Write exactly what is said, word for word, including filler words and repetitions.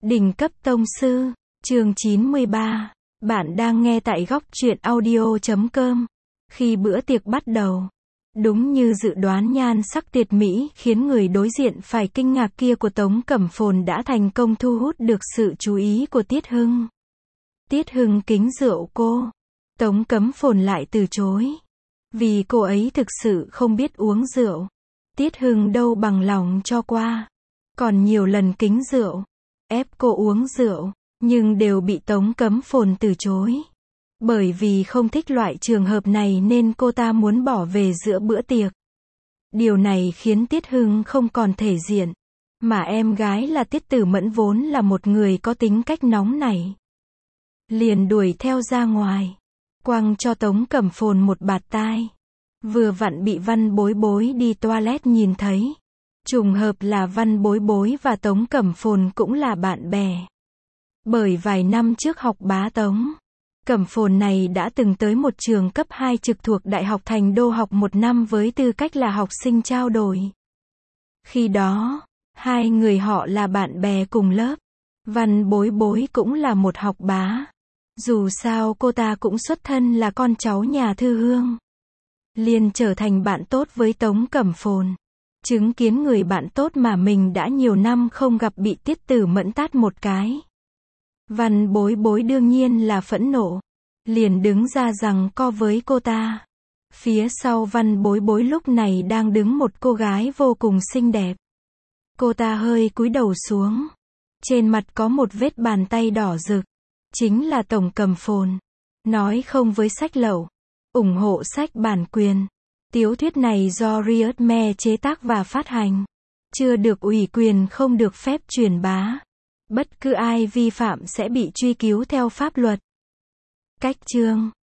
Đỉnh cấp tông sư, chương chín mươi ba. Bạn đang nghe tại góc truyện audio chấm com. Khi bữa tiệc bắt đầu, đúng như dự đoán, nhan sắc tuyệt mỹ khiến người đối diện phải kinh ngạc kia của Tống Cẩm Phồn đã thành công thu hút được sự chú ý của Tiết Hưng. Tiết Hưng kính rượu cô. Tống Cẩm Phồn lại từ chối. Vì cô ấy thực sự không biết uống rượu. Tiết Hưng đâu bằng lòng cho qua. Còn nhiều lần kính rượu, ép cô uống rượu, nhưng đều bị Tống Cẩm Phồn từ chối. Bởi vì không thích loại trường hợp này nên cô ta muốn bỏ về giữa bữa tiệc. Điều này khiến Tiết Hưng không còn thể diện. Mà em gái là Tiết Tử Mẫn vốn là một người có tính cách nóng nảy. Liền đuổi theo ra ngoài, quăng cho Tống Cẩm Phồn một bạt tai. Vừa vặn bị Văn Bối Bối đi toilet nhìn thấy. Trùng hợp là Văn Bối Bối và Tống Cẩm Phồn cũng là bạn bè. Bởi vài năm trước học bá Tống Cẩm Phồn này đã từng tới một trường cấp hai trực thuộc Đại học Thành Đô học một năm với tư cách là học sinh trao đổi. Khi đó, hai người họ là bạn bè cùng lớp. Văn Bối Bối cũng là một học bá. Dù sao cô ta cũng xuất thân là con cháu nhà Thư Hương. Liền trở thành bạn tốt với Tống Cẩm Phồn. Chứng kiến người bạn tốt mà mình đã nhiều năm không gặp bị Tiết Tử Mẫn tát một cái. Văn Bối Bối đương nhiên là phẫn nộ. Liền đứng ra giằng co với cô ta. Phía sau Văn Bối Bối lúc này đang đứng một cô gái vô cùng xinh đẹp. Cô ta hơi cúi đầu xuống. Trên mặt có một vết bàn tay đỏ rực. Chính là Tống Cẩm Phồn. Nói không với sách lậu. Ủng hộ sách bản quyền. Tiểu thuyết này do Riot Me chế tác và phát hành. Chưa được ủy quyền, không được phép truyền bá. Bất cứ ai vi phạm sẽ bị truy cứu theo pháp luật. Cách chương